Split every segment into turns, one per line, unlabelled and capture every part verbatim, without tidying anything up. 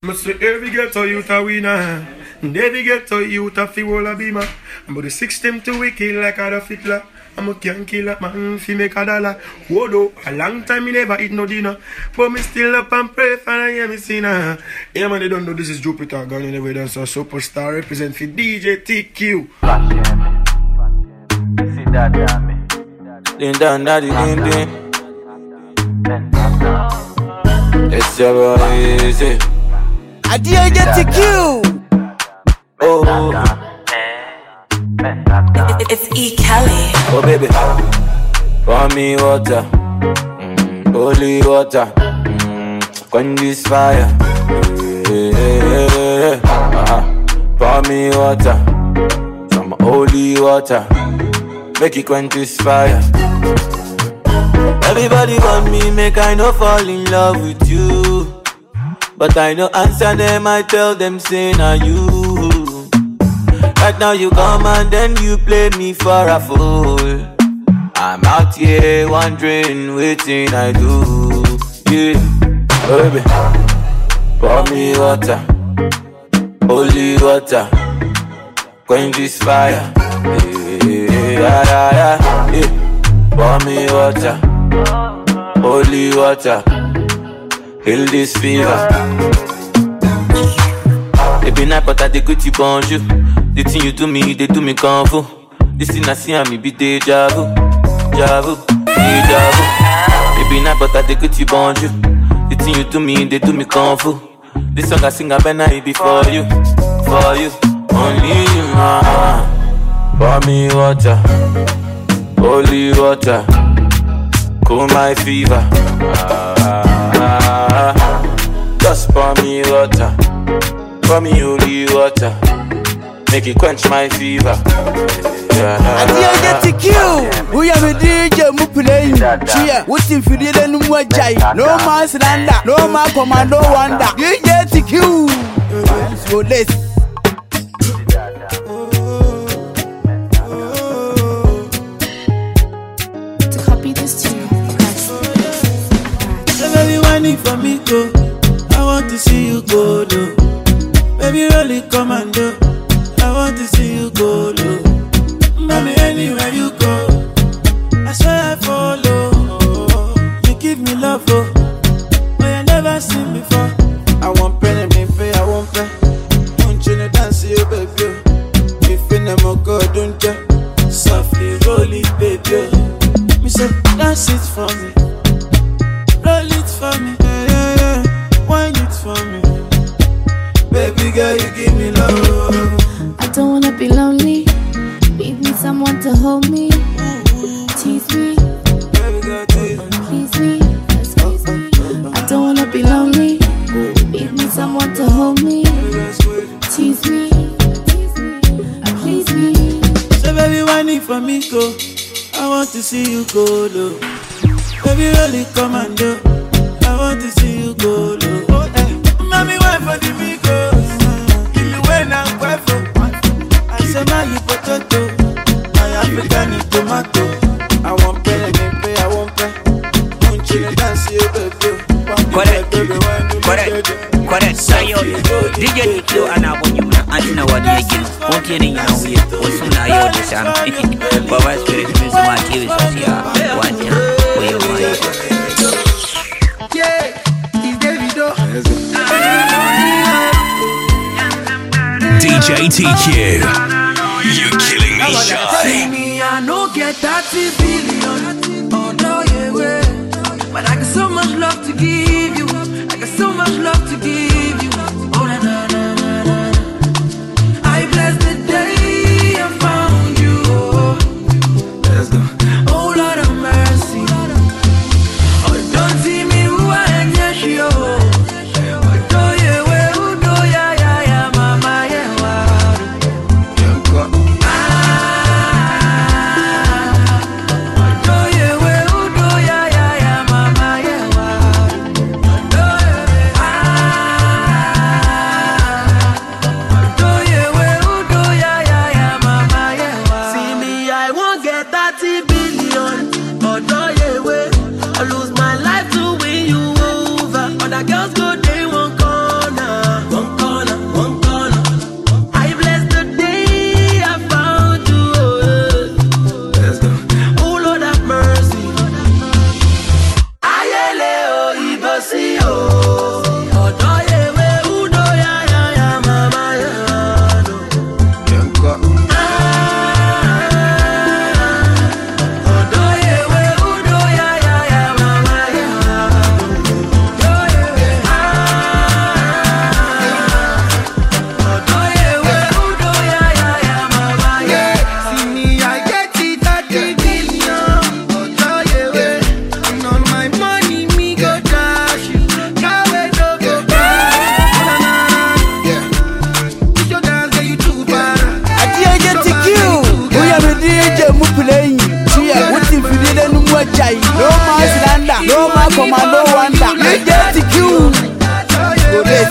Must say every ghetto youth a winner. And every ghetto youth a fi wall a beamer. But the system to wicked like Adolf Hitler. I'm a can kill a man fi make a dollar. Whoa though, a long time me never eat no dinner. But me still up and pray for I hear me sinner. Yeah man, they don't know this is Jupiter Gun and every dancer superstar represent for D J T Q.
Flash me, see that damn me. Din dan daddy din din. It's your boy easy.
I D J T Q.
Oh.
It's E. Kelly.
Oh baby, pour me water, mm, holy water, mm, quench this fire. Yeah, yeah, yeah. Uh-huh. Pour me water, some holy water, make it quench this fire. Everybody want me, make I no fall in love with you, but I no answer them. I tell them say na you. Right now you come and then you play me for a fool. I'm out here wondering waiting I do. Yeah, baby, pour me water, holy water, quench this fire. Yeah, yeah, yeah, yeah. Pour me water, holy water, heal this fever. Every night but I dey go to bonjour. The thing you do me, they do me kung fu. This thing I see and me be deja vu, deja vu, deja vu. Every night but I dey go to bonjour. The thing you do me, they do me kung fu. This song I sing I better it be for you, for you, only you. Ah, pour me water, holy water, cool my fever. Ah, just pour me water. Pour me holy water, make it quench my fever. Yeah.
I D J T Q. We are the D J mu play. Chia, what's in for the no more jai? No more slander, no more commando wonder. D J T Q. So let's.
To copy this tune,
so baby, whining for me go. I want to see you go low. Baby, really commando. I want to see you go low. Mommy, anywhere you go, I swear I follow. You give me love, oh, but I never seen before. I want pen and pay, I want pay. Don't you know dance, you baby? If you never go, don't you? Softly roll it, baby. Me say, dance it for me, roll it for me, yeah, yeah, yeah. Wine it for me. Baby girl, you give me love.
I don't wanna be lonely. Need me someone to hold me. Tease me.
Baby girl, tease me.
Please me. Excuse me. I don't wanna be lonely. Need me someone to hold me. Tease me. Please me.
So baby, whining for me, go. I want to see you go low. Baby, really commando. I want to see you go low. Oh, hey. Mommy, why for the Migos? Give me when I'm grateful. I say, my you potato, my African tomato. I want pay, I pay, I want pay. Don't you dance, you baby?
Correct, correct, correct. Sayo, D J Q and Abonyuna, Antina Wadiagin, Montiani, what's on I owe the sound. Baba Spirit, Miss Marquis, yeah, one year, where you want.
Yeah, he's Davido.
D J T Q, you're killing me shy.
Me, I no get thirty billion. Oh no, yeah, way. But I got so much love to give you. I got so much love to give you. Oh na na na na na. I bless the day I found you. Let's go. Oh Lord of mercy. Oh, don't see me who I am, yes you.
Normal commando wonder. D J T Q. Go this.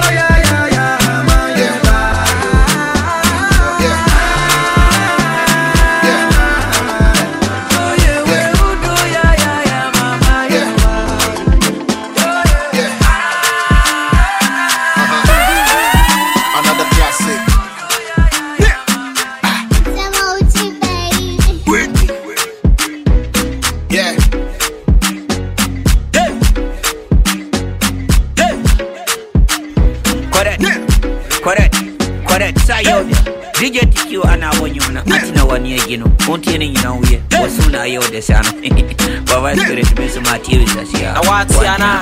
D J T Q anabonyuna atina wani egino ontiene nyina uye wasuna yo desano baba spirit me some materials asia awati ana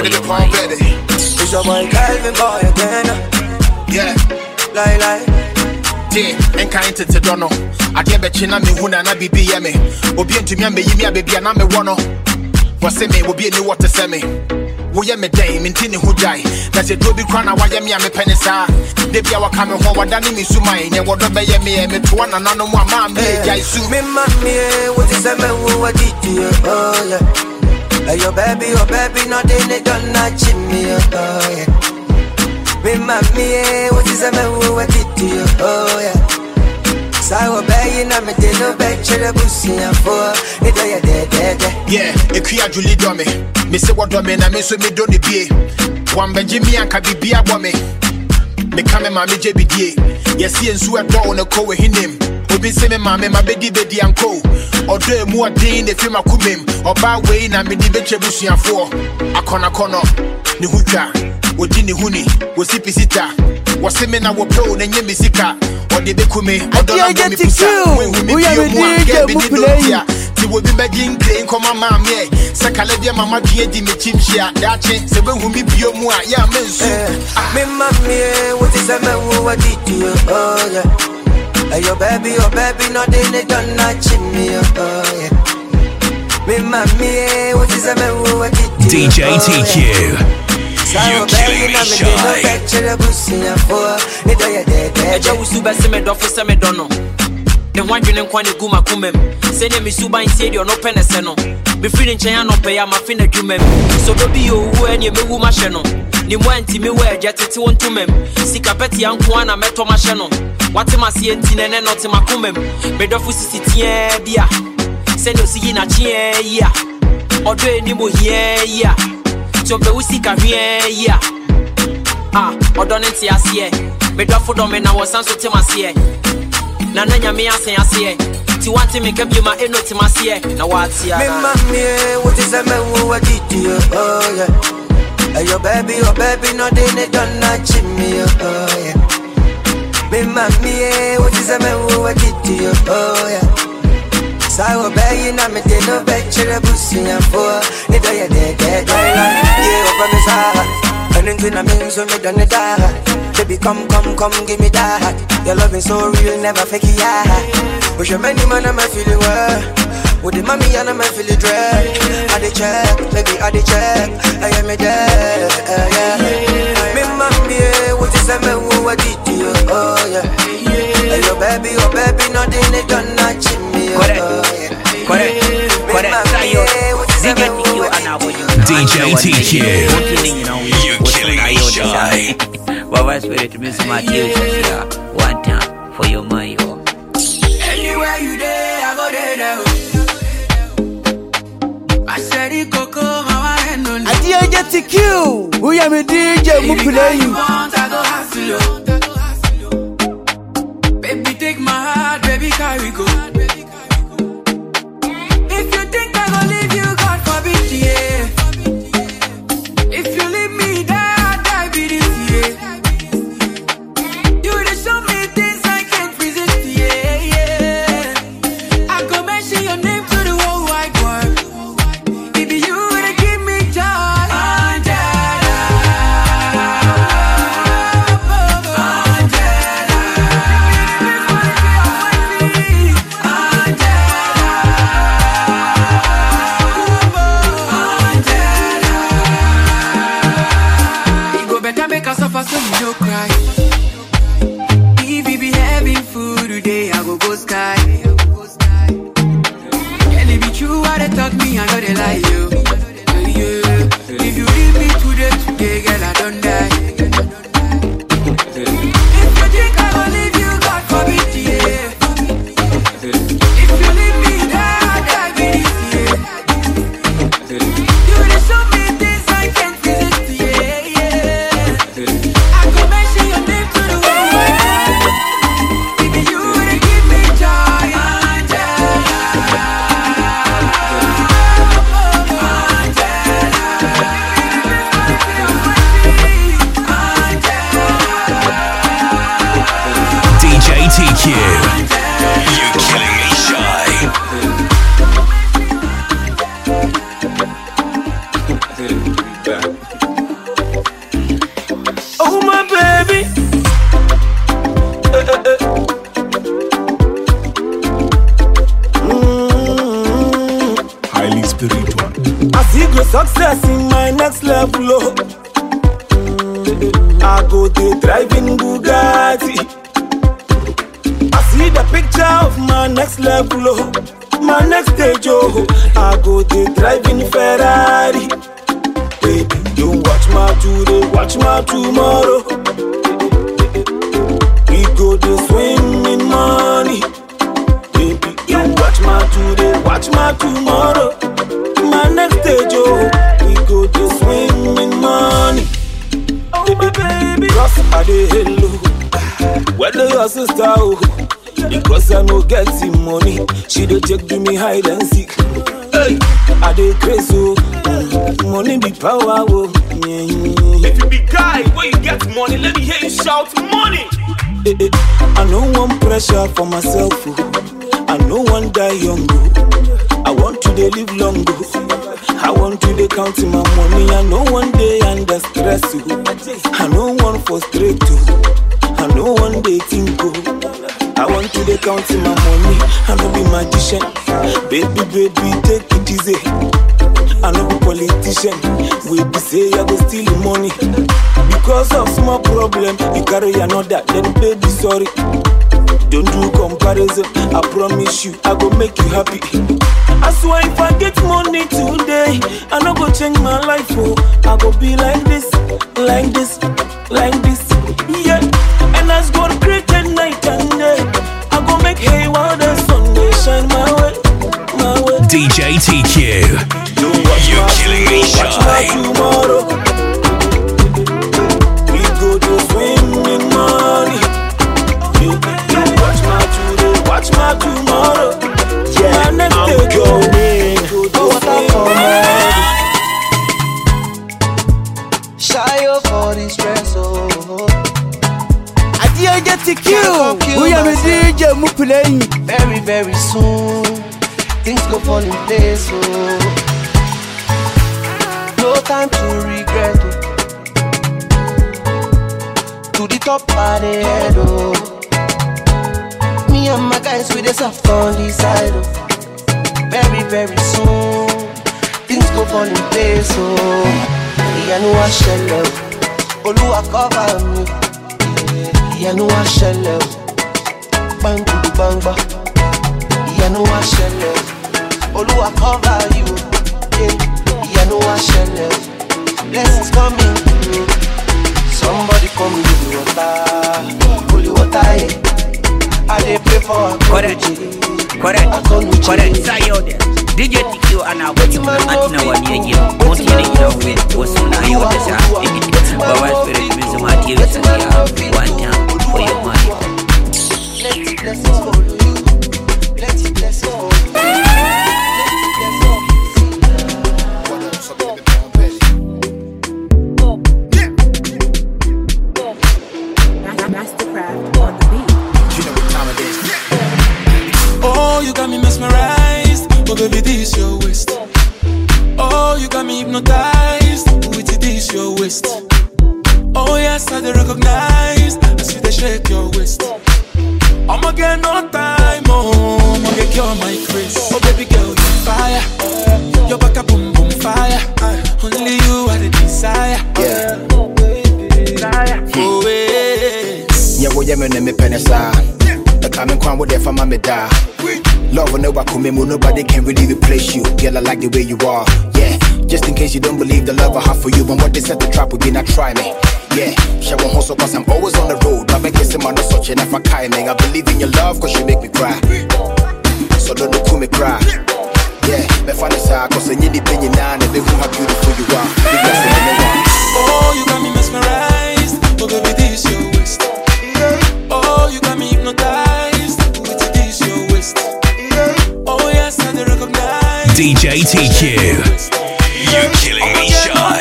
is your boy Calvin boy again yeah lie lie yeah en kind to dono ade be china me hu na na bibi ye me obi ntumi ameyi me abebia na me wono wose me obi ni what to say me wo ye me dai me ntini hu jai na se do bi kra na wa ye me me penisa de bia wa kame ho wadane me sumai ne wodo be ye me me to na nanu mu ama me jai su me mami what is me wo wa didi oh yeah hey your baby your baby no dey ne don na chimi oh yeah me mami what is me wo wa didi oh yeah Sawo bayi na me de no be chere busia for it dey dey dey yeah ekua juli do me me se wodo me na me so me do ne bie wan beji mi anka bibia bo me me kame ma me je bidie yesi ensu edo na ko we hinem obi se me ma me ma bedi bedi anko odo emu odin ne fi makumem oba we na me di beche busia for akona kono ni hutwa odi ni huni wo sipisita wo se me na wo pro na nye misika odi be kume odo na go mi pusa we ya me DJ mu play ti wo bi begin clean come mama me se kale dia mama die di me chimhia dache se we hu mi bio mu a ya mensu me mama what is a man who what did you oh yeah hey your baby your baby no dey ne don na chimmy oh yeah me mama what is a man who what did you
D J T Q. You killing me shy.
Eja usuba se me dofo se me dono. Ne hwadwene nkwa ne guma kumem. Se ne me suba nsie de ono pene se no. Be free nchen ya no pe ya ma fi na dwumem. So do bi yo wu ene me wu ma hye no. Ni mo anti me wa eja tete wontumem. Sika peti anko na meto ma hye no. Wate ma se enti ne ne not ma kumem. Me dofo sisi tie bia. Se no si na chie ya. Odo eni mo hie ya. So be usi ka hwie ya ah odone ti ase me dofo do me na wosan so ti mase na na nyame ase ase ti wanti me ka bi ma eno ti mase na wati ya me mami what is a man who what did you oh yeah hey your baby your baby no dey ne don na chimmy oh yeah me mami what is a man who what did you oh yeah Sawo bayi na me de no be chere busia for it dey dey dey yeah over me sa and into na me so me done that baby come come come give me that your love is so real never fake yeah but your many man am feeling well with the mommy and I'm feeling dread I dey check baby I dey check I am there yeah me mommy what is a man who what did you oh yeah hey your baby your baby not in it done not me correct correct correct
D J T Q. You killing me shy.
Baba spirit me some materials one time for your money.
Anywhere you there, I go there. I said it coco, how I know.
I D J T Q. We are me D J mu play you.
I go hustle. Baby take my heart, baby carry go. If you think I go leave you, God forbid, yeah. If you leave me there, I die be this year. You just show me things I can't resist, yeah, yeah. I go mention your name to the whole wide world. If you would give me joy, Angela, so you don't cry. If you be having food today, I go go sky. Can it be true what they talk me? I know they lie you. Yeah. If you leave me today, today, girl, I don't die. If you think I will leave you, God forbid, yeah. If you leave me, die, I die with it, yeah. You will show me things I can't resist, yeah, yeah. I can mention your name to the world. Baby, you will give me joy, Angela.
D J T Q, you killing me shy.
Oh my baby, uh, uh, uh. Mm.
Highly spiritual.
I see great success in my next level. Oh. Mm. I go there driving Bugatti. I see the picture of my next level. Oh. My next stage. Oh. I go there driving Ferrari. Baby, you watch my today, watch my tomorrow. We go to swim in money. Baby, you watch my today, watch my tomorrow. My next stage, oh, we go to swim in money. Oh my baby, cross a day hello. Whether your sister, oh, because I no get the money, she dey take to me hide and seek. Hey, I dey crazy, oh, money be power, oh. If you be guy, where you get money, let me hear you shout money. Eh, eh, I no want pressure for myself, oh. I no want die young, oh. I want to dey live long, oh. I want to dey count my money. I no one day under stress, oh. I no one frustrate, oh. I no one day think, oh. I want to dey count my money. I no be magician, baby, baby, take it easy. I no be politician, we be say I go steal the money. Because of small problem, you carry another, then baby sorry. Don't do comparison, I promise you, I go make you happy. I swear if I get money today, I no go change my life, oh. I go be like this, like this, like this, yeah. And as God created night and day, I go make hay while the sun dey shine my way, my way.
D J T Q, you're killing me
Watch my
shy.
tomorrow. We go to swim in money. You, you watch my today, watch my tomorrow. Yeah, my next day go in. Go to swim in money.
Shy up for the stress, oh.
I D J T Q, we are the D J mu playing.
Very, very soon, things go fall in place, oh. No time to regret, oh. To the top of the head, oh. Me and my guys with the soft on the side, oh. Very, very soon, things go fall in place, oh. Yeah, no I shall love. Oluwa cover me. Yeah, no I shall love. Bang to the bang bang. Yeah, no I shall love. Oluwa cover you. Yeah, yeah, no I shall love. Blessings coming through. Somebody come with the water. Holy water, yeah. I dey pray for a
Correct, correct, correct. Say yo there. D J T Q anabonyuma atina waniye kontine inawe wasuna yote sa baba spirit mizima tv sangia one time for your money.
Let the blessings follow you. Let the blessings follow you.
Mastercraft on the beat.
You know what time it is.
Oh, you got me mesmerized. Oh, baby, this your waist. Oh, you got me hypnotized. With it, this your waist. Oh, yes, I recognize. I see they shake your waist. I'ma get no time, oh, I'ma get cure my grace. Oh, baby girl, you fire. Your back a boom boom fire. Only you are the desire.
Yeah.
Oh, yes.
Yeah, well, yeah, me me penisa. The coming crown with there for my da. Love and no nobody can really replace you. Girl, I like the way you are. Yeah, just in case case you don't believe the love I have for you. But what they set the trap would be not try me. Yeah, she won't hustle cause I'm always on the road. I've been kissing my no such enough for Kai, man. I believe in your love cause you make me cry. So don't look who me cry. Yeah, me find this out cause you need the opinion now and they who how beautiful you are. Big blessing in the one.
Oh, you got me mesmerized. Oh, baby, this your waist. Oh, you got me hypnotized. With this your waist. Oh, yes, I recognize.
D J T Q, you're killing me shy.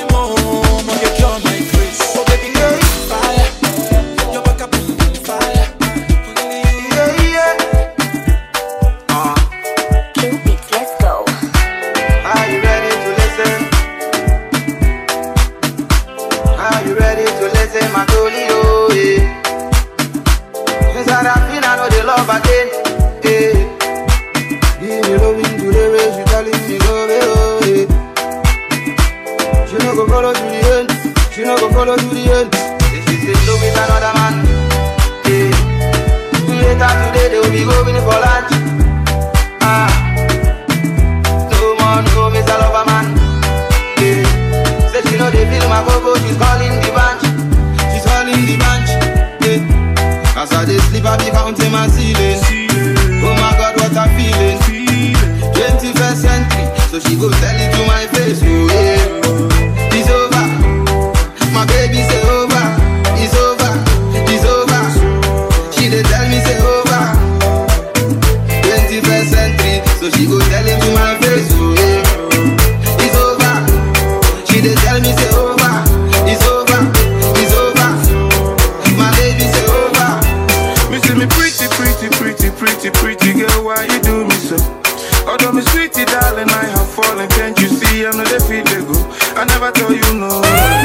Follow to the end. If she say no with another man, yeah. Later today they will be going for lunch. Ah, no more, no miss a lover man. Yeah. Say she know they feel my go-go, she's calling the bunch. She's calling the bunch. Yeah. As I dey sleep, I be counting my ceiling. Oh my God, what I'm feeling. twenty-first century, so she go tell it to my face. Oh yeah, it's over. My baby say over, it's over, it's over. She dey tell me say over. twenty-first century, so she go tell him to my face, oh yeah. It's over. She dey tell me say over, it's over, it's over. My baby say over.
Me say me pretty, pretty, pretty, pretty, pretty girl, why you do me so? Although me sweetie darling, I have fallen. Can't you see I'm not a fit to go? I never told you no.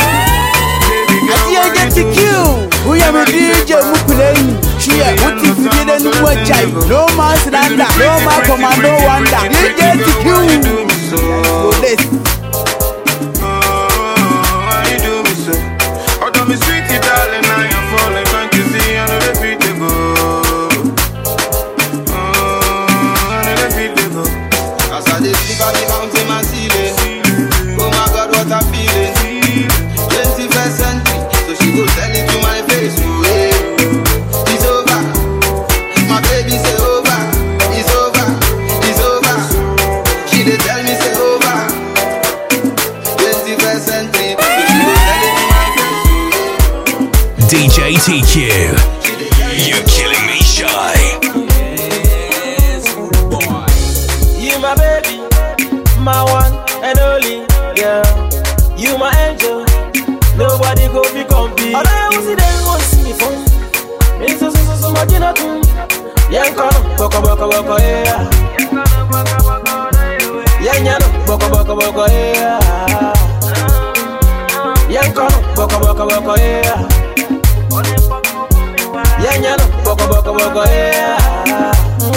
I get to kill. We are a D J who playing. She are what if you didn't know what child. No man slander, no man commando wonder. D J to kill. So this.
Why you do me so? Although me sweetie darling, I am falling. Can't you see I'm not a fit to go? I'm not a fit to go.
As I dey sleep, I be counting my ceiling. Oh my God, what I'm feeling. twenty-first century, so she go tell it to my face, oh yeah. It's over, my baby say over, it's over, it's over. She dey tell me say over. twenty-first century, so she go tell it to my face, oh yeah.
D J T Q, you're killing me shy.
You my baby, my one and only girl. You my angel. Nobody go be compete. All I want see them want see me phone. Me so so so so much in a tune. Yang kono boko boko boko yeah. Yang yano boko boko boko yeah. Yang kono boko boko boko yeah. Yang yano boko boko boko yeah.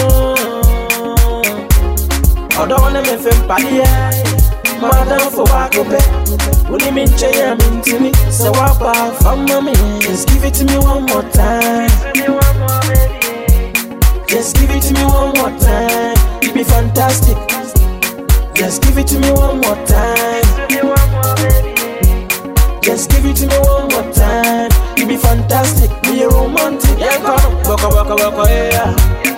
Odo wane me fem padi yeah. Madam for Wakope. What do you mean, Jay? I'm into me. So, what about from mommy? Just give it to me one more time. Just give it to me one more time. It'd be fantastic. Just give it to me one more time. Just give it to me one more time. It'd be fantastic. Be a romantic. Yeah, come. Boko boko boko yeah.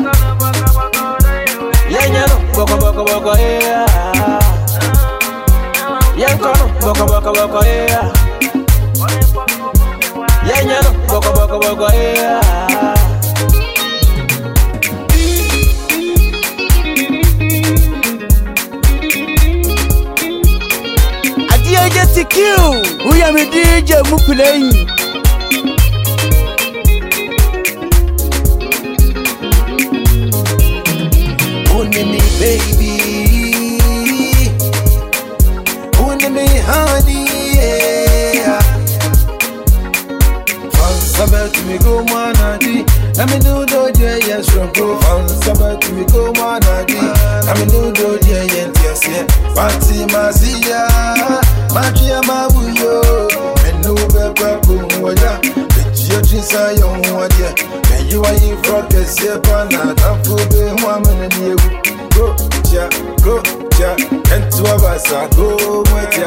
Yeah, yeah, boko boko boko yeah. Yeah, come, boko boko boko yeah. Yeah, yeah, boko boko boko yeah.
A D J T Q, we are a D J who playing.
Only me, baby. Me honey, yeah. Sabbat me go manadi. Let me do do yeah yes from go. Sabbat me go manadi. Let me do do yeah yes yes. Fancy masia, magia mabuyo. Me no beba kumwaya. Your dreams are young one yeah. And you are in front of Sepana. I'm for the woman and you go, ja, go, ja. And two of us are go with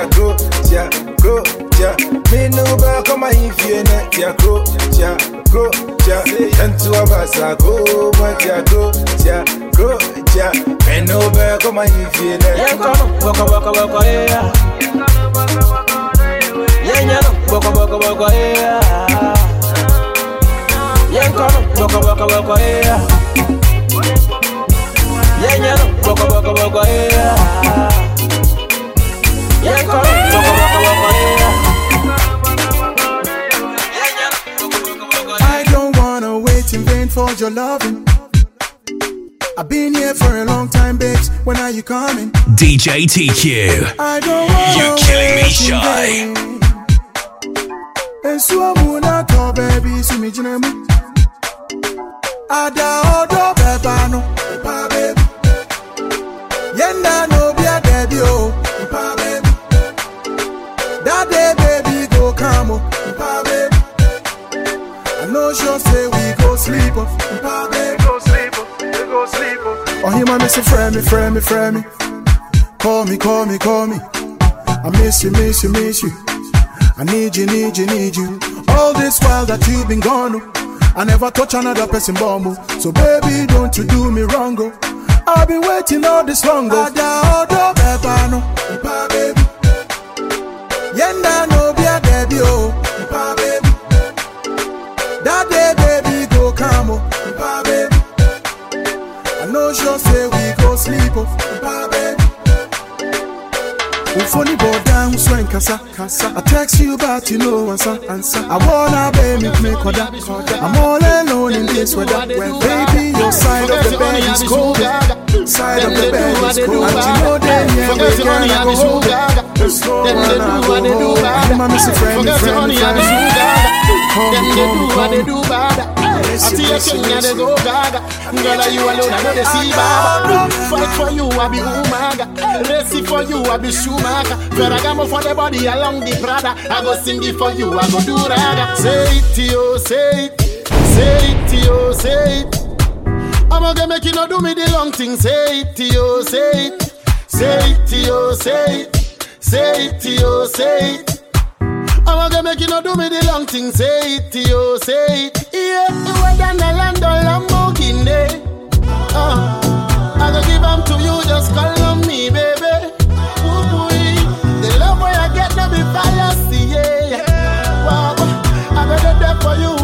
tia go, tia go, tia. And two of us are go, tia go, tia go, tia. And no back on my feet.
Yeah, come, waka waka waka yeah. Yeah, yeah, waka waka waka yeah. Yeah, come, waka waka waka yeah. Yeah, yeah, waka waka waka yeah. Yeah, come, waka waka waka yeah.
I don't wanna wait in vain for your loving. I've been here for a long time, babes. When are you coming?
D J T Q.
I don't wanna
You're killing me, Shy.
And so I'm gonna call baby, see me, Jinemu. Ada odo bebano, pa baby. Yenda no be a baby, oh, pa baby. That day, baby, go come, oh, pa baby. I know she'll say we go sleep, oh, pa baby. Go sleep, oh, we go sleep, oh. Oh, him, I miss you, friend me, friend me, friend me. Call me, call me, call me. I miss you, miss you, miss you. I need you, need you, need you. All this while that you've been gone, oh, I never touch another person bomb, oh. So baby, don't you do me wrong, oh. I've been waiting all this long, oh. Ada odo bebano, pa baby. Yenda no be a baby, oh, pa baby. That day, baby, go come, oh, pa baby. I know she'll say we go sleep, oh, pa baby. Funny go down, swing kasa, kasa. I text you but you know answer, answer. I wanna baby make koda, I'm all alone in this weather. When baby your side of the bed is cold, side of the bed is cold. And you know then yeah we gonna go home. There's no one I go home. I'm a missing friend, friend, friend. Them they do what they do bad. I see a king and they go gaga. Girl, you alone, I know they see baba. Fight for you, I be umaga. Race for you, I be Schumacher. Ferragamo for the body along the Prada. I go sing it for you, I go do raga. Say it to you, say it. Say it to you, say it. I'm gonna make you not do me the long thing. Say it to you, say it. Say it to you, say it. Say it to you, say it. I'm gonna make you not do me the long thing. Say it to you, say it. Yeah, you were down the land of Lamborghini. Uh, I'm gonna give them to you, just call on me, baby. Ooh, boy. The love where I get to be fallacy, yeah. Wow, I'm gonna do for you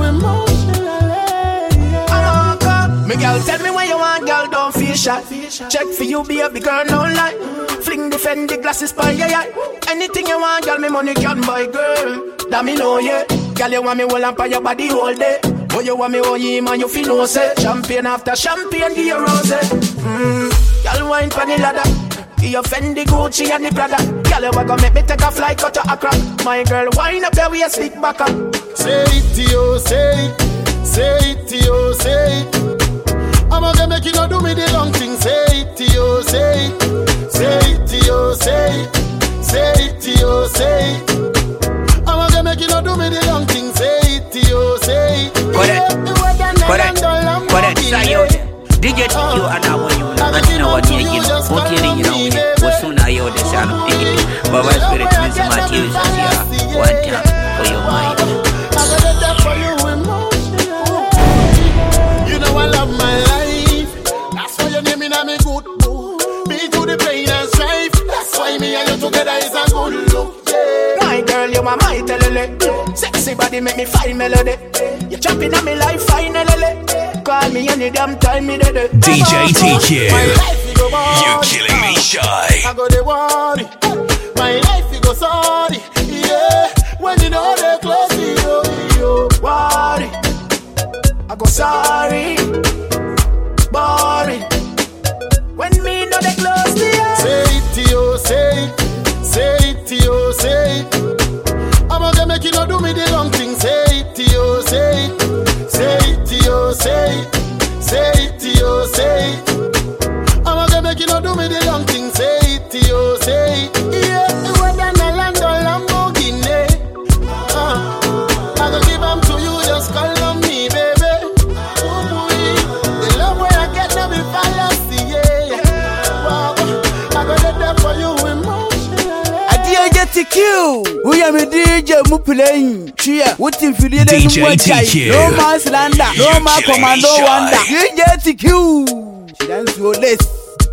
emotionally. Yeah. Uh, me girl, tell me what you want, girl, don't feel shy. Check for you, baby girl, no lie. Fling the Fendi glasses by your eye. Anything you want, girl, me money can buy, girl. That me know, yeah. Girl, you want me hold on for your body all day. Oh, you want me hold you, man, you feel no say. Champagne after champagne, give you rose. Mmm, girl, wine for the ladder. Give your Fendi, Gucci and the Prada. Girl, you want to make me take a flight out to Accra. My girl, wine up your waist, stick back up. Say it to you, say it. Say it to you, say it. I'm gonna make you not do me the long thing. Say it to you, say it. Say it to you, say it. Say it to you, say it. I'm gonna make you not do me the long thing. Say it to you, say it.
Correct, correct, correct. Say it. D J T Q and I want you. And now what you get? What you need now? What soon are you the son? Baba Spirit means Matthew is here. One time for your mind.
I'm gonna do that for you emotionally. You know I love my life. That's why your name in a me good book. Be to the pain and strife. That's why me and you together is a good look. Yeah. My girl, you are my telele. Sexy body make me find melody. You jumping on me life finally. Call me any damn time me dead.
D J T Q. You're killing me, Shy.
I go the worry. My life you go sorry. Yeah. When you know they close to you, you worry. I go sorry. Boring. When me know they close to you. Say it to you, say it. Say it to you, say it. I'm gonna make you not do me the long thing. Say it to you, say it. Say it to you, say it. Say it to you, say it. I'm gonna make you not do me the long thing. Say it to you, say it.
T Q. We are D J mu playing. Cheer. What in Philly?
D J T Q.
No man's lander. No man commando wonder. D J T Q. She dance your list.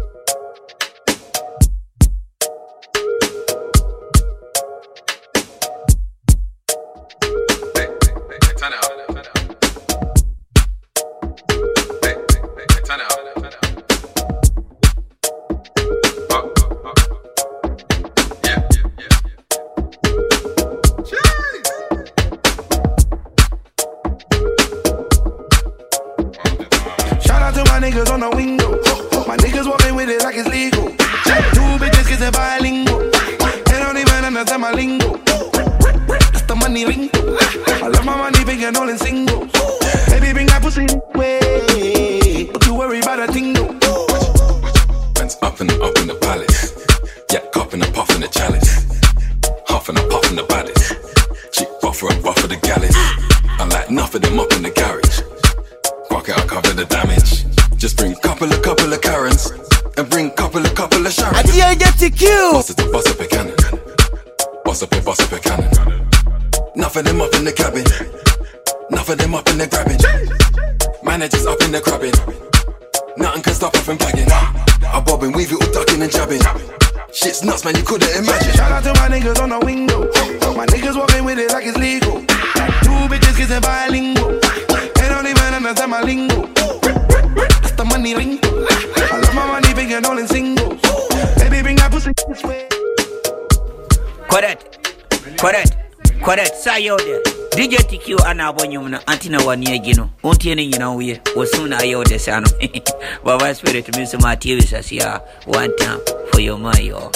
Niggas on the window. My niggas walking with it like it's legal. Two bitches kiss it bilingual. They don't even understand my lingo. That's the money lingo. I love my money big and all in single. Baby, bring that pussy way. Don't you worry about a thing though.
Man's up and up in the palace. Yeah, cup and a puff in the chalice. Huff and a puff in the baddest. Chick buffer and buffer the gallus. I like enough of them up in the garage. Rock it, I cover the damage. Just bring couple of couple of Karens and bring couple of couple of Sharons.
I D J T Q.
Boss it, boss up a cannon. Boss up a boss up a cannon. Enough of them up in the cabin. Enough of them up in the grabbing. Managers up in the crabbing. Nothing can stop us from bagging. I bob and weave it all ducking and jabbing. Shit's nuts, man, you couldn't imagine.
Shout out to my niggas on the window. My niggas walking with it like it's legal. Two bitches kissing bilingual. They don't even understand my lingo. That's the money lingo. I love my money big and all in singles. Baby, bring that pussy this way.
Correct, correct, correct. Sayo there. D J T Q ana abonyumna antina wani gino. Unti ni nyina uye. Wasuna ayo de sano. Baba spirit means my T V sasia. One time for your mayo.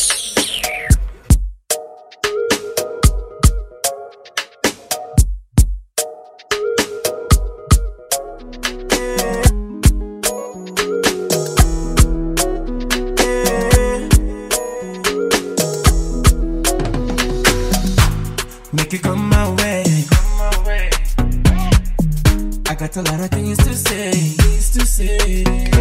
Make it come my way. I got a lot of things to say. Things to say.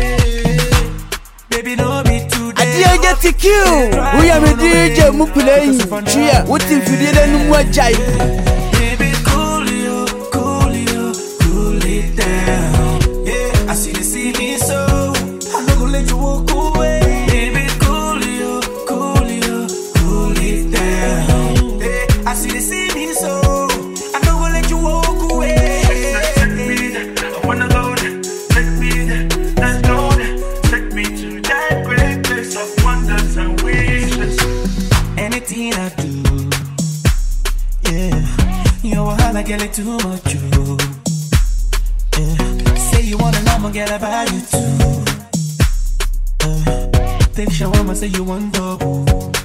Baby, don't be too
D J T Q. We are D J mu playing. Cheer. What in Philly? No more jai.
Baby, cool you, cool you, cool it down. Yeah, I see you see me so. I'm not gonna let you walk away. Baby, cool you, cool you, cool it down. Yeah, I see you see me so. I'm not gonna let you walk away.
I wanna go there, take me there, let's go there, take me to that great place of wonders and wishes.
Anything I do, yeah, you wanna get it too much, you. Yeah, say you wanna know, I'ma get about you too. Uh, take shawarma, say you want double.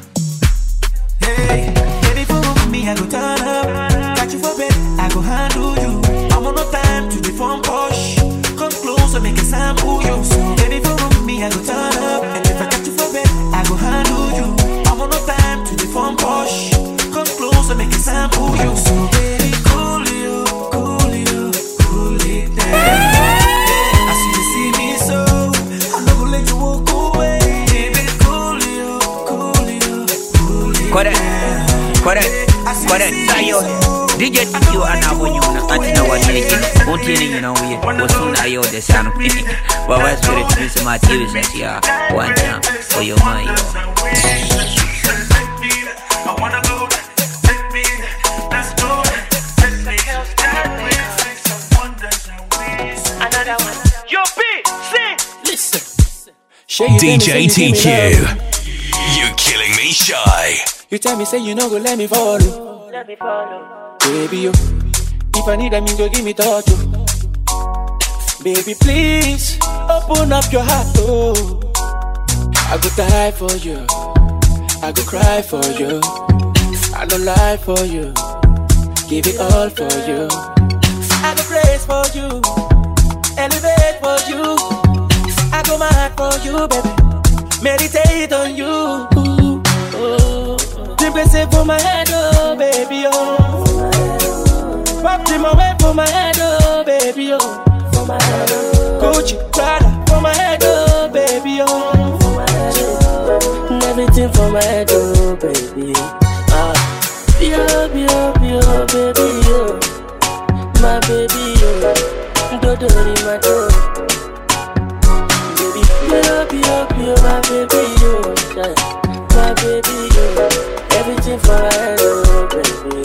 Hey, baby, for me, I go turn up. Got you for bed, I go handle you. I'm on no time to deform push. Come close and make a sample you. So, baby, for me, I go turn up. And if I got you for bed, I go handle you. I'm on no time to deform push. Come close and make a sample you. So, baby, cool you, cool you, cool it down. Yeah, I see you see me so. I'm not gonna let you walk away. Baby, cool you, cool you, cool it
Correct,
down.
correct, correct. Sayo D J T Q ana abonyumna antina wani gino. Unti ni nyina uye. Wasuna ayo de sano. Baba spirit means my T V sasia. One time for your mayo.
I wanna go there, take me there, let's go there, take me to that great place of wonders and wishes. Another one. Yo, B, sing.
Listen.
D J T Q. You're killing me shy.
You tell me say you no go let me follow.
Let me follow.
Baby, yo, if I need a me, go give me touch, oh. Baby, please, open up your heart, oh. I go die for you, I go cry for you, I don't lie for you, give it all for you. I go praise for you, elevate for you, I go mad for you, baby, meditate on you. Ooh, oh. Simply say for my head, oh, baby, oh. Pop him away for my head, oh, baby, oh. For my head, oh. Gucci, Prada, for my head, oh, baby, oh. For my head, oh. Everything for my head, oh, baby.
Yo, yo, yo, baby, yo. My baby, yo. Do do in my door. Baby, yo, yo, yo, my baby, yo. My baby, yo. Everything for my head, oh, baby.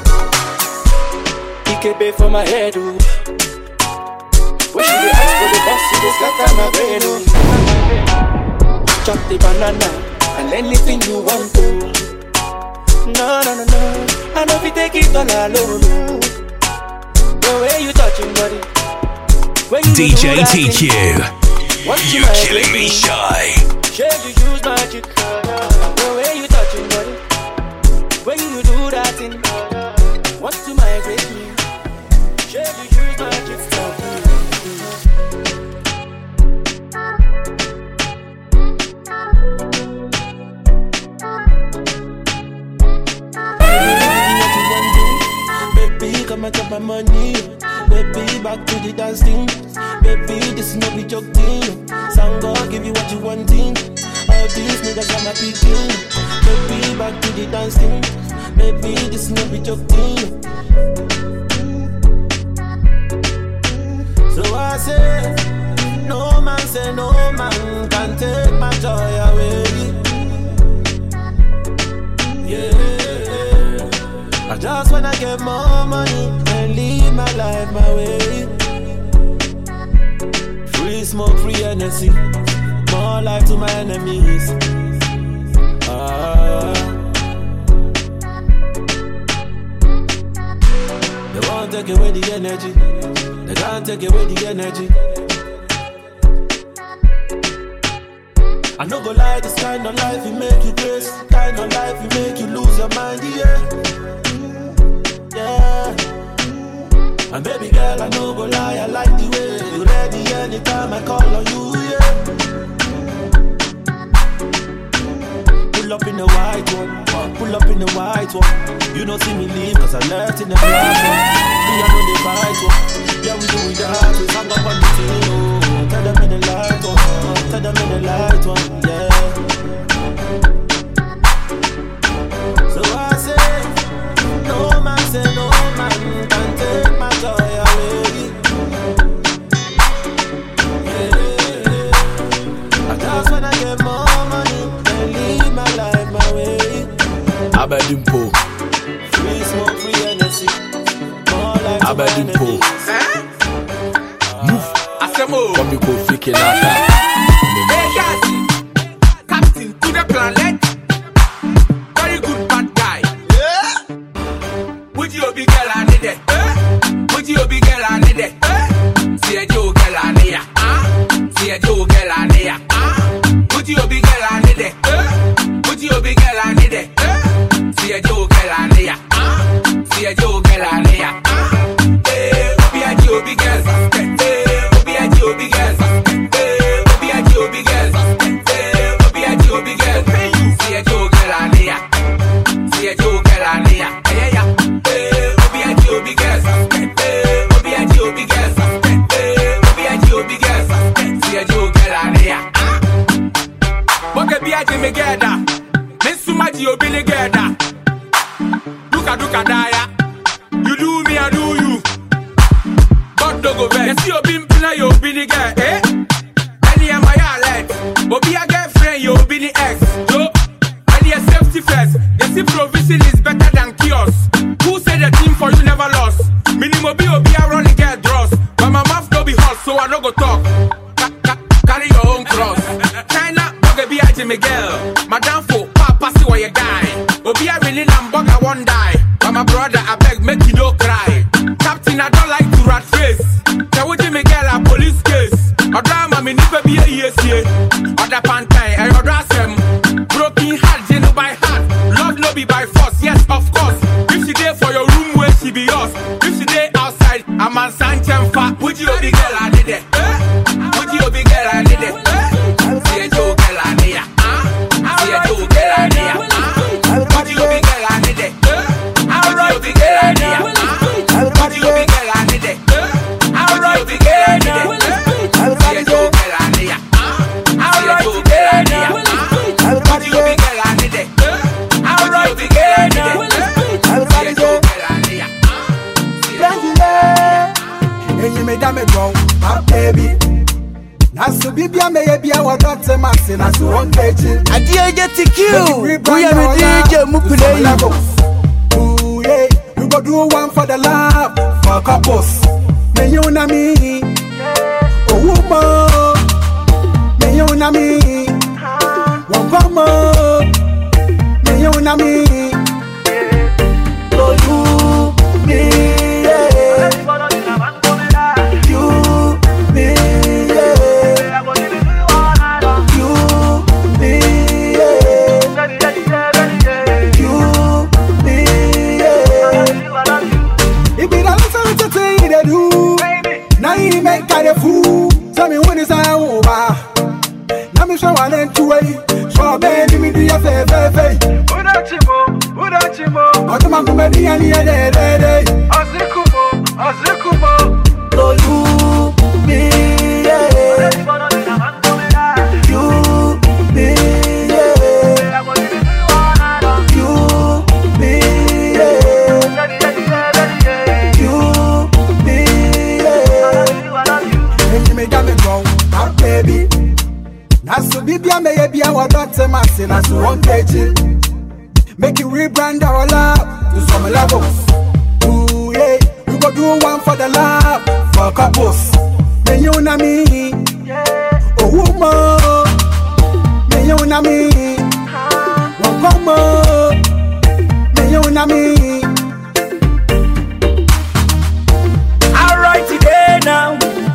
He can pay for my head, oh. When she dey ask for the boss, she dey scatter my brain, oh. Chop the banana and anything you want to. No, no, no, no. I know if you take it all alone, no. The way you touching body, when you
D J T Q, you killing me shy.
Share you use magic. The way you touching body, when you do that thing, want to migrate me. Share you use magic.
Come and get my money, baby, back to the dance thing. Baby, this is no be joke thing. Sound God give you what you wanting. All these niggas are my picking. Baby, back to the dance thing. Baby, this is no be joke thing. So I say, no man say no man can take my joy away. Yeah. I just wanna get more money and live my life my way. Free smoke, free energy, more life to my enemies. Ah. They won't take away the energy, they can't take away the energy. I no go lie, this kind of life it make you grace, kind of life it make you lose your mind, yeah. Yeah. And baby girl, I no go lie, I like the way you ready anytime I call on you, yeah. Pull up in the white one, pull up in the white one. You don't see me leave cause I left in the black one. Me I know they fight one. Yeah, we do it that way, hang up on the tail. Tell them in the light one, tell them in the light one, yeah. So I say, no man say no man can take my joy away. Yeah. I just wanna get more money and live my life my way.
Abedimpo.
Free smoke, free energy. More life to
Abedimpo.
eh?
Move.
Asemo.
Come you go fake nata.
Hey guys, captain to the planet. Very good bad guy. Would you be girl I need it? Would you be girl I need it? See a Joe girl I need ya. See a Joe girl I need ya. Would you be girl I need it? Would you be girl I need it? See a Joe girl I need ya. See a Joe girl I need ya. Hey, be a Joe big girl. Hey, be a Joe big girl. Hey, be a Joe big girl. Hey, be a Joe big girl. See a Joe girl I need ya. See a Joe girl I need ya. Yeah yeah. Me get that, me so much you be together. Look at look at that, you do me, I do you. God don't go back. You see you been play, you be the girl, eh? Any of my alert, but be a girlfriend, you be the ex. Yo, any a safety first. You see provision is better than chaos. Who said the team for you never lost? Minimum be be a running girl dross, but my mouth don't be hot, so I don't go talk. Ca ca carry your own cross. China. Be a Jimmy girl, Madame for Papa see where you die. Oh, be a really lambog, I won't die. But my brother, I beg, make you don't cry. Captain, I don't like to rat face. Tell Jimmy girl, a police case. A drama, me never be a yes, yeah. Other pantai, I address them. Broken heart, you by heart. Love no be by force, yes, of course. If she there for your room, where she be yours. If she there outside, I'm a Sanchez fat. Would you be girl, I did it? Would you be girl, I did it? See a joke.
me go, my baby. Nasu bibia me bia wa dot masse nasu one kg.
Adia get to kill. We are me D J mu play.
Ooh yeah, you go do one for the love, for couples. Me you na me, oh woman. Me you na me, one woman. Me you na me, oh you me. Fool, tell me when it's over. Now me show one and two way. Show baby me do your favor. Udachimo, udachimo. Otuma kumedi ani ede ede. Azikumo, azikumo. So you me, yeah. You me, yeah. You me, yeah. You me, yeah. Me got me go, my baby. Nasu bibia me bia wa dot masse nasu one kg. Make you rebrand our love to some levels. Ooh yeah, we go do one for the love, for couples. Me you na me, oh woman. Me you na me, one woman. Me you na me.
Alright today now.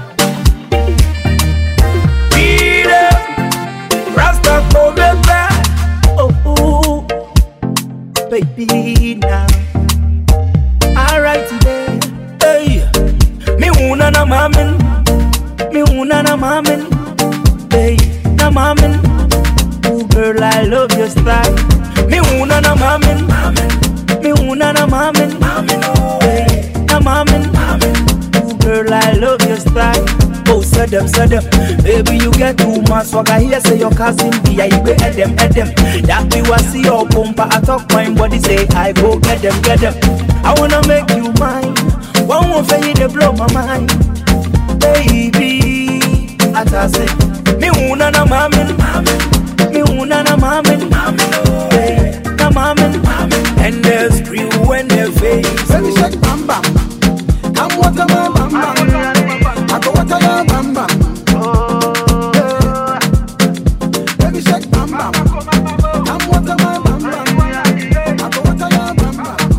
Baby now, alright today. Hey, me una na mamin, me una na mamin, hey, na mamin. Ooh girl, I love your style. Me una na mamin, me una na mamin, hey, na mamin. Ooh girl, I love your style. Oh, said them, said them. Baby, you get too much swag. I hear say your cousin be I go at them, at them. That be what see your bumper. I talk my body say I go get them, get them. I wanna make you mine. One more for you to blow my mind. Baby, I just say me una na mamin, me una na mamin, hey, na mamin. And there's free when they face.
Baby, shake bam bam. Come what a bam bam. I go what a bam bam. Baby shake bam bam. I'm what a bam bam. I go what a bam bam.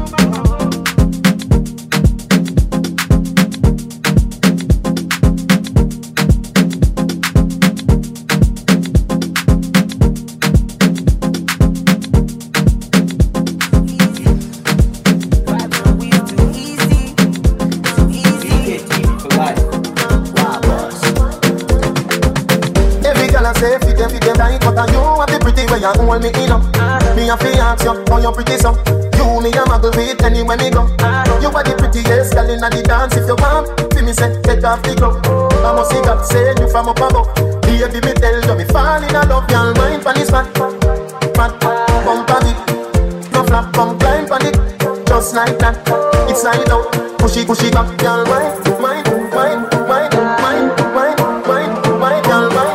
You hold me in up. Me a fi ask you, how you pretty so? You me a muggle with anywhere me go. You are the prettiest girl inna the dance. If you want, fi me say take off the glove. I must see God say you from up above. Baby me tell you me fall in love. Y'all mind pon this fat, fat, bump on it. No flap, come climb pon it. Just like that, it's slide out. Push it, push it back, y'all mind, mind, mind, mind, mind, mind, mind, mind, y'all mind.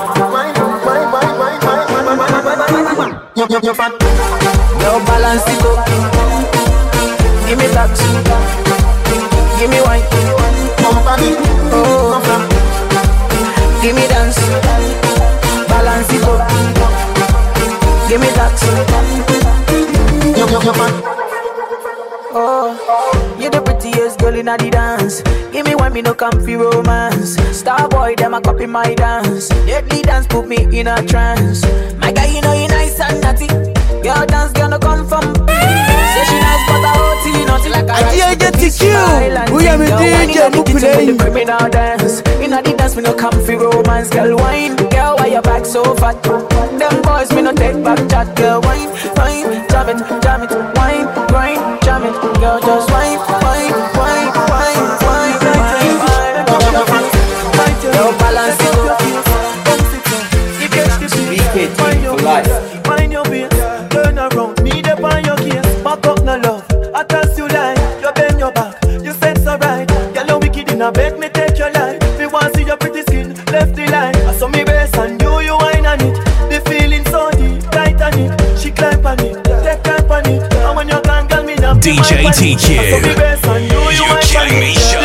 You, you, you fat.
Yo, balance it up. Give me that. Give me wine.
Come for me.
Oh, give me dance. Balance it up. Give me that.
You, you, you fat.
Oh, you're the prettiest girl in the dance. Give me one, me no comfy romance. Star boy, them a copy my dance. Deadly dance put me in a trance. My guy, you know you nice and naughty. Girl dance gonna come from. Say she nice but I O T, nothing like a
I get to kill. We are the D J who play
the criminal dance. In the dance, me no comfy romance. Girl wine, girl why your back so fat? Them boys me no take back chat. Girl wine, wine, jam it, jam it, wine, grind, jam it. Girl just wine, wine, wine, wine, wine, wine, wine. Girl balance it up.
Wicked for life.
Find your way, turn around, me there on your case. Back up no love, I trust you like. You bend your back, you sense alright. Girl you wicked in a bed, me take your life. Me
D J T Q. You're killing me, shy.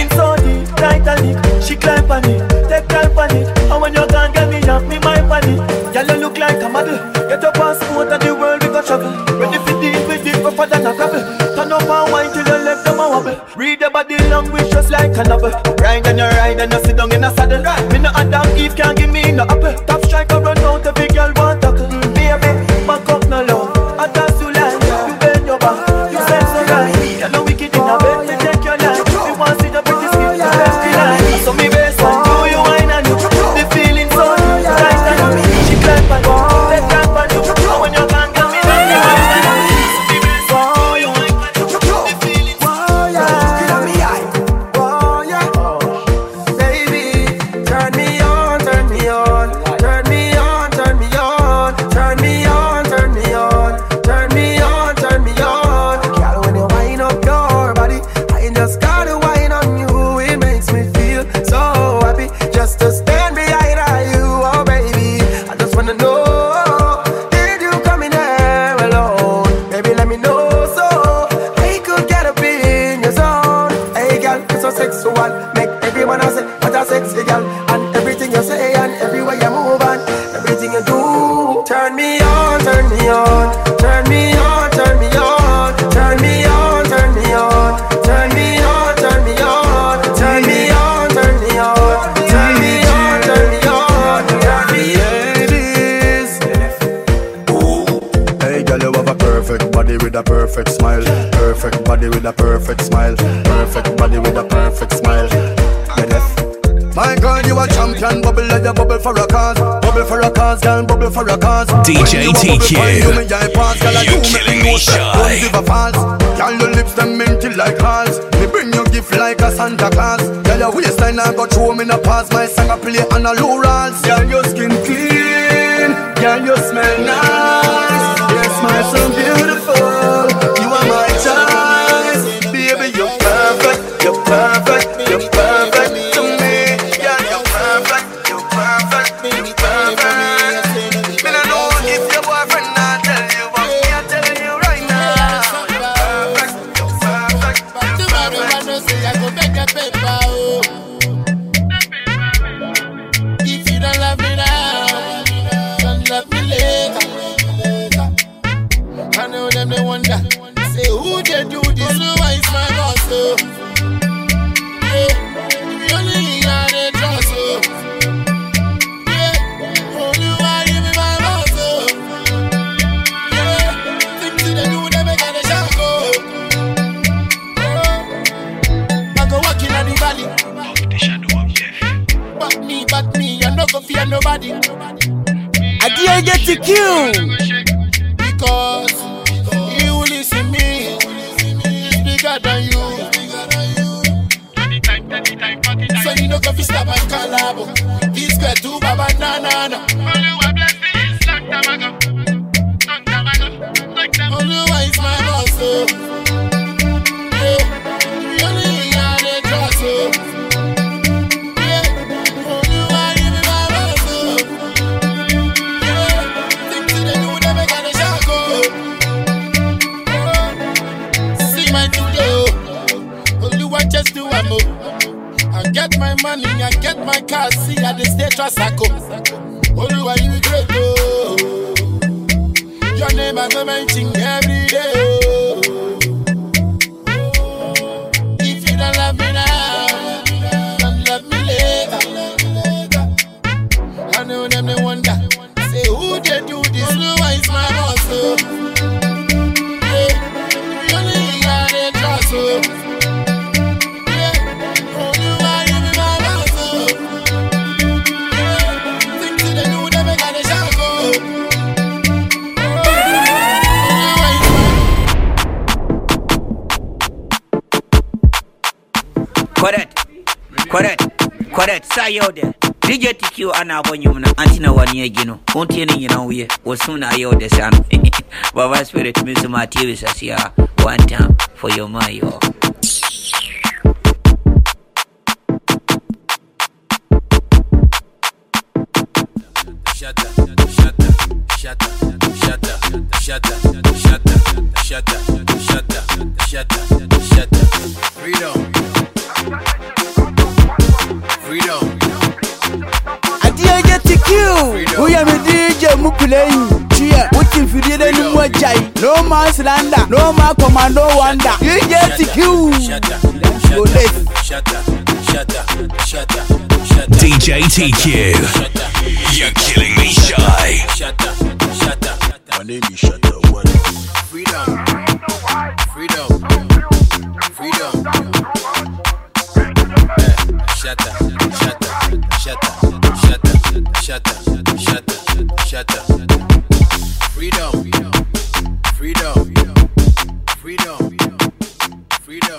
She climb on it, take time on it. And when you can't get me up, me my panic. Girl, you look like a model. Get your passport and the world we go travel. Ready for deal with it, rougher than a gravel. Turn up and wine till your legs them a wobble. Read the body language just like a novel. Ride and you ride and you sit down in a saddle. Me no Adam Eve can't give me no apple. Top striker run out, every girl want tackle. Baby, back up no love. I dance you like you bend your back. You say so right. You know wicked in a bed, you take your life. We want to see the pretty skin, the best line. So me best one, do you wine and you the feeling so right and you. She climb on you, take time on you. And when you can't get me, let me wine and you. So me best one, do you wine and you the feeling so right.
Oh yeah, baby, turn me on, turn me on, turn me on, turn me on, turn me on, turn me on, turn me on, turn me on. Girl, when you wind up your body, I just gotta wine on you. It makes me feel so happy just to stand behind you, oh baby. I just wanna know, did you come in there alone? Baby, let me know so I could get up in your zone. Hey girl, you're so sexual, make everyone else say what a sexy girl. And everything you say and everywhere you move and everything you do, turn me on, turn me on, turn me on, turn me on, turn me on, turn me on, turn me on, turn me on, turn me on, turn me on, turn me on, turn me on, turn me on. Ladies,
Hey girl, you have a perfect body with a perfect smile. Perfect body with a perfect smile. Perfect body with a perfect smile. Yeah, deaf. My girl, you a champion. Bubble like you bubble for a cause. Bubble for a cause, girl, bubble for a cause.
D J T Q. You're killing me, shy.
Girl, your lips them minty like hearts. Me bring you gift like a Santa Claus. Girl, your waistline I go through me in a pass. My song I play on a low rolls. Girl, your skin clean. Girl, you smell nice. Your smile so beautiful. You are my choice. Baby, you're perfect. You're perfect. You're perfect to me. Girl, you're perfect. You're perfect. You're perfect. Me no know if your boyfriend not tell you, but me I tell you right now. You're perfect. You're perfect.
Tomorrow I know say I go make a paper, oh. If you don't love me now, don't love me later. I know them they wonder, say who they do this, who is my boss, oh. Yeah, we only are the trust, oh. Yeah, only why you be my boss, oh. Yeah, things they do, they make a shock, oh. I go walking on the valley. The shadow of death. But me, but me, I'm not gonna fear nobody.
I didn't get to kill.
Because you listen me, it's bigger than you. So you know if you stop my collab, this girl too baba na na na. Oluwa is my boss, oh. Yeah, we only are the trust, oh. Yeah, Oluwa you be my boss, oh. Yeah, things they do they make a shock, oh. See my today, oh. Oluwa just do a move. I get my money, I get my car, see I the state trust I go. Oluwa you great, oh. Your name I go mention every day, oh. If you don't love me now, don't love me later. I know them they wonder, say who they do this, who is my boss, oh. Yeah, we only got a trust, oh. Yeah, only why you be my boss, oh. Yeah, things they do they make a shock, oh.
Correct, correct, correct. Sayo de. D J T Q ana bonyumna antina wani egino. Onti ni nyina uye. Osuna ayo de sano. Baba spirit misu matiwi sasia. One time for your mayo.
Shut up, shut up, shut up, shut up, shut up, shut up, shut up, shut up.
playing. Cheer, what if you didn't know what jai? No more slander, no more commando wonder. You get the Q.
Shut up, shut up, shut up, shut up, shut up, shut up.
D J T Q, you're killing me shy.
Shut up, shut up.
My name is Shut Up. What?
Freedom, freedom, freedom. Shut up, shut up, shut up, shut up, shut up, shut up, shut up. Freedom, freedom, freedom, freedom.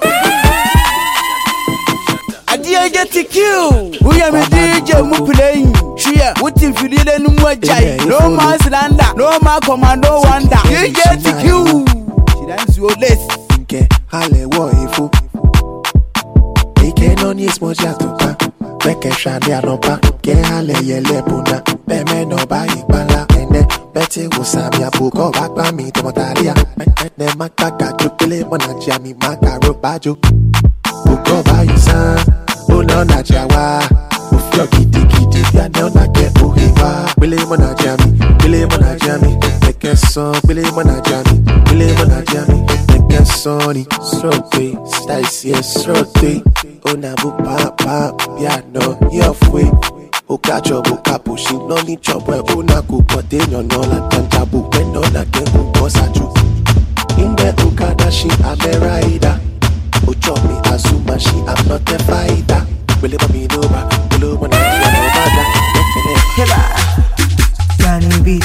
I did get the Q. We are a D J mu playing. Cheer, what if you didn't know what jai? No more slander, no more commando wonder. You get the Q. She dance your list.
Nke hale wo ifo. Ike no ni smoja tupa. Beke shade anopa. Ke hale yele puna. Beme no ba ipala. Ene beti usabi abuko bakba mi tomotaria. Ne makaka chukile mona jami makaro bajo. Uko ba yusan. Uno na jawa. Ufio kiti kiti ya neo na ke uhiwa. Bile mona jami. Bile mona jami. Beke son. Bile mona jami. Bile mona jami. Sony, stroke, slice, yes, stroke. Onabu pop pop, piano, your way. Okacho, Okapushi, no need chop, where Unaku, but then you're not like Tantabu, when no like them, Osaju. In the Okadashi, I'm a rider. Uchomi, Azuma, she, I'm not a fighter. Will it be over? Will it be over?
Danny Beat.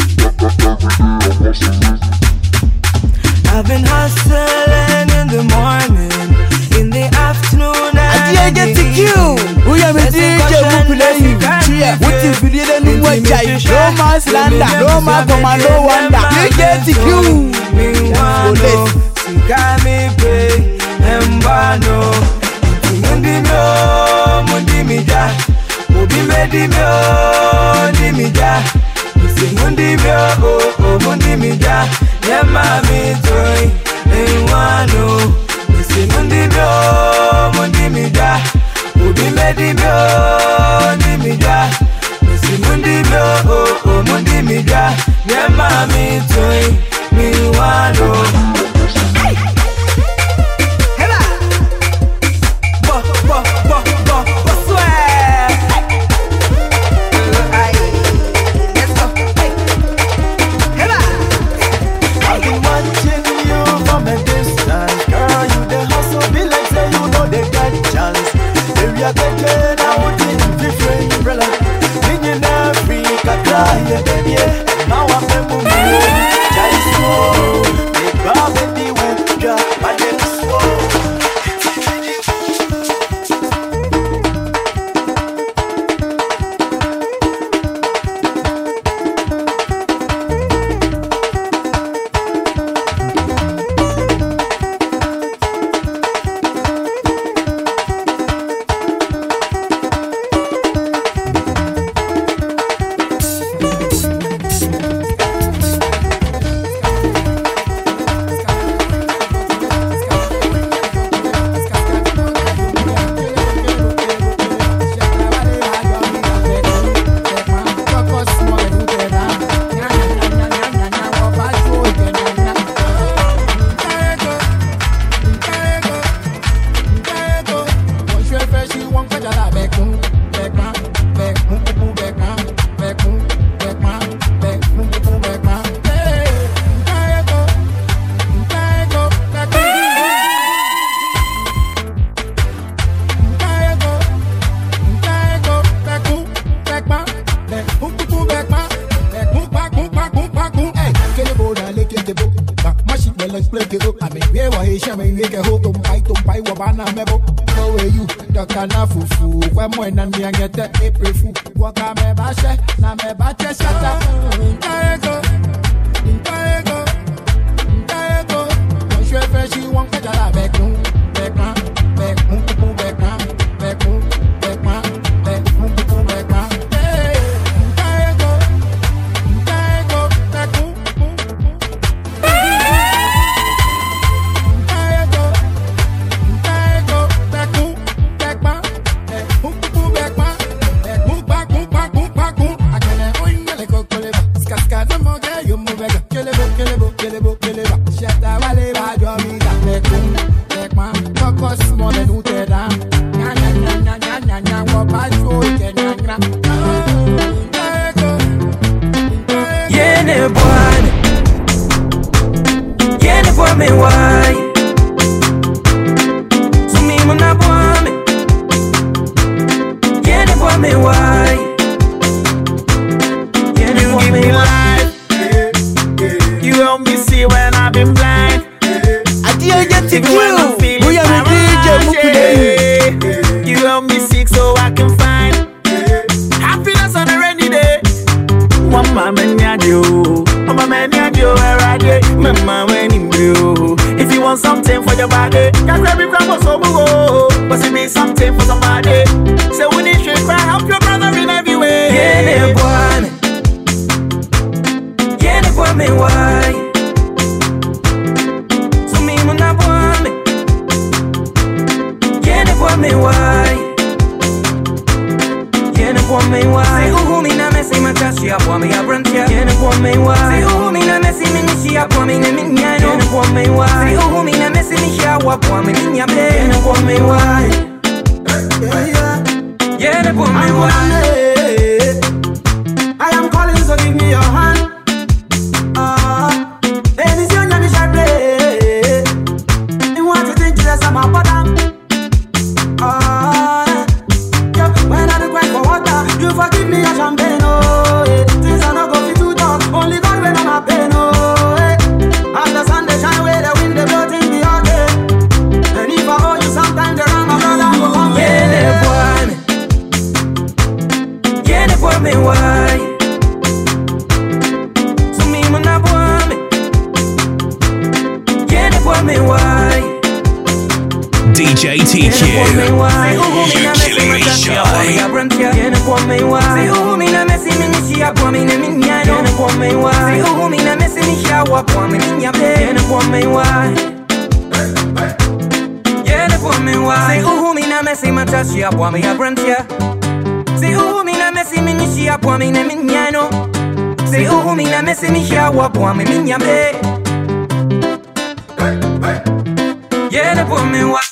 I've been hustling in the morning, in the afternoon, and
I get the Q. We are a D J who playing. Cheer, what if you didn't know what jai? No more slander, no more commando wonder. You get the Q.
Meanwhile, Sikami pay, Embano, Mundi Mio, Mundi Mida, Mundi Medimio, Dimida, Mundi Mio, oh, Mundi Mida. Yeah, mommy, toy, Ewano. Missy Mundi Bio, Mundi Mida. Ubi Medi Bio, Mundi Mida. Missy Mundi Bio, oh, oh, Mundi Mida. Yeah, mommy, toy, Ewano. Bo, bo, bo, bo, bo, swear. Let's go.
I've been watching you from a distance, girl. You the hustle, be like say you know they got chance. If you're taking out in different umbrella, in Africa, cry, yeah. Now I'm a movie, Jaiso, the baby will drop and then slow.
I draw me that make boom, make man. Focus more than who te down. Nya nya nya nya nya nya nya. What my soul can nya nya.
Yeah, ne boy, yeah, ne boy me why? So me muna boy me, yeah, ne boy me why? Yeah, ne boy me why?
You help me see when I've been blind.
I didn't get to
Even when I'm feeling
we are the D J
paranoid. You help me seek so I can find happiness on a rainy day. One man you, one man you, where I get my when in blue. If you want something for your body, can grab it from us over. But it be something for somebody. So when you should cry, help your brother in every way.
Yeah, ne boy, yeah, ne boy me why? So me muna boy me, yeah, ne boy me why? Yeah, ne boy me why? Say who me na me say my cash ya boy me a brand ya. Yeah, ne boy me why? Say who me na me say me ni she a boy me ne me nya no. Yeah, ne boy me why? Say who me na me say me she a boy me ni nya be. Yeah, ne boy me why? Yeah, ne boy me why?
I am calling, so give me your hand. Ah, any song you shall play. You want to think just I'm a bottom. Ah, yeah. When I do cry for water, you forgive me a champagne. Oh, yeah. Things are not going to talk. Only God when I'm a pain. Oh, yeah. As the sun they shine, where the wind they blow things be okay. And if I owe you sometimes, the ram my brother go come.
Yeah, ne boy me, yeah, ne boy me why? So me muna boy me, yeah, ne boy me why?
D J T Q, you're killing me shy.
Yeah, ne boy me why? Say who me na me see me ni she a boy me ne me nya no. Yeah, ne boy me why? Say who me na me see me she a boy me ni nya be. Yeah, ne boy me why? Yeah, ne boy me why? Say who me na me see my touch she a boy me a brand yeah. Say who me na me see me ni she a boy me ne me nya no. Say who me na me see me she a boy me ni nya be. Yeah, ne boy me why?